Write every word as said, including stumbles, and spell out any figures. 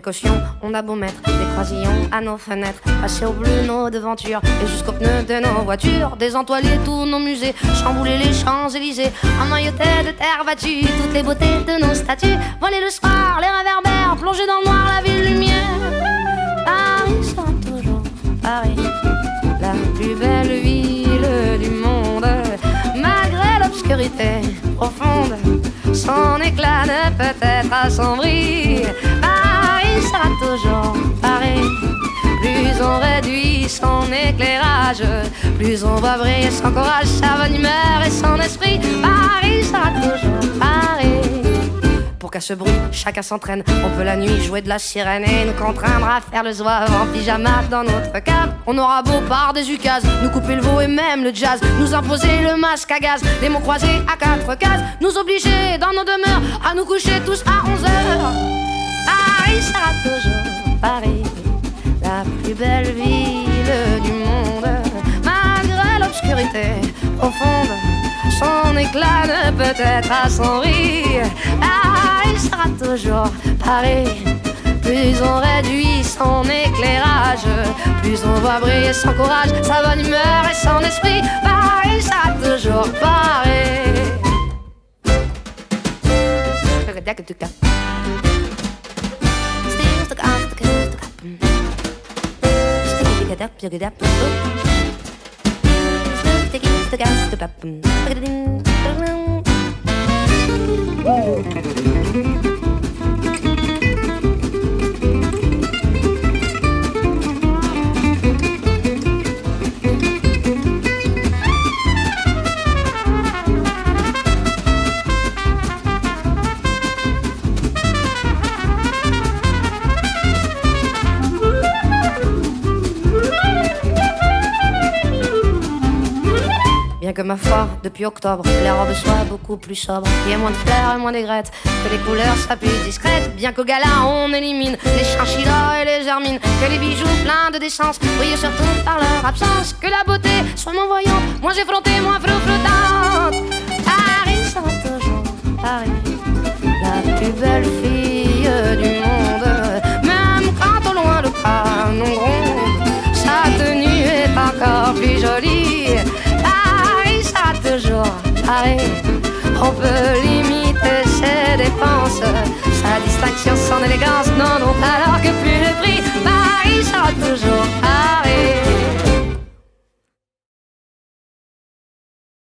précaution, on a beau mettre des croisillons à nos fenêtres, passer au bleu nos devantures et jusqu'aux pneus de nos voitures, désentoiler tous nos musées, chambouler les Champs-Élysées, emmailloter de terre battue toutes les beautés de nos statues, voler le soir les réverbères, plonger dans le noir la ville lumière. Paris sera toujours Paris, la plus belle ville du monde, malgré l'obscurité profonde. Son éclat ne peut être assombri. Paris sera toujours Paris. Plus on réduit son éclairage, plus on va briller son courage, sa bonne humeur et son esprit. Paris sera toujours Paris. Pour qu'à ce bruit, chacun s'entraîne. On peut la nuit jouer de la sirène et nous contraindre à faire le zouave en pyjama dans notre cave. On aura beau par des ukases nous couper le veau et même le jazz, nous imposer le masque à gaz, les mots croisés à quatre cases, nous obliger dans nos demeures à nous coucher tous à onze heures. Paris sera toujours Paris, la plus belle ville du monde, malgré l'obscurité profonde. Son éclat ne peut être assombri. Paris sera toujours Paris. Plus on réduit son éclairage, plus on va briller son courage, sa bonne humeur et son esprit. Paris sera toujours Paris. Bien que ma foi, depuis octobre, les robes soient beaucoup plus sobres, qu'il y ait moins de fleurs et moins d'aigrettes, que les couleurs soient plus discrètes. Bien qu'au gala on élimine les chinchillas et les hermines, que les bijoux pleins de décence brillent surtout par leur absence, que la beauté soit moins voyante, moins effrontée, moins flottante. Paris sera toujours Paris, la plus belle fille du monde, même quand au loin le canon gronde, sa tenue est encore plus jolie. Toujours Paris, on peut limiter ses dépenses, sa distinction, son élégance n'en ont alors que plus le prix. Paris sera toujours Paris.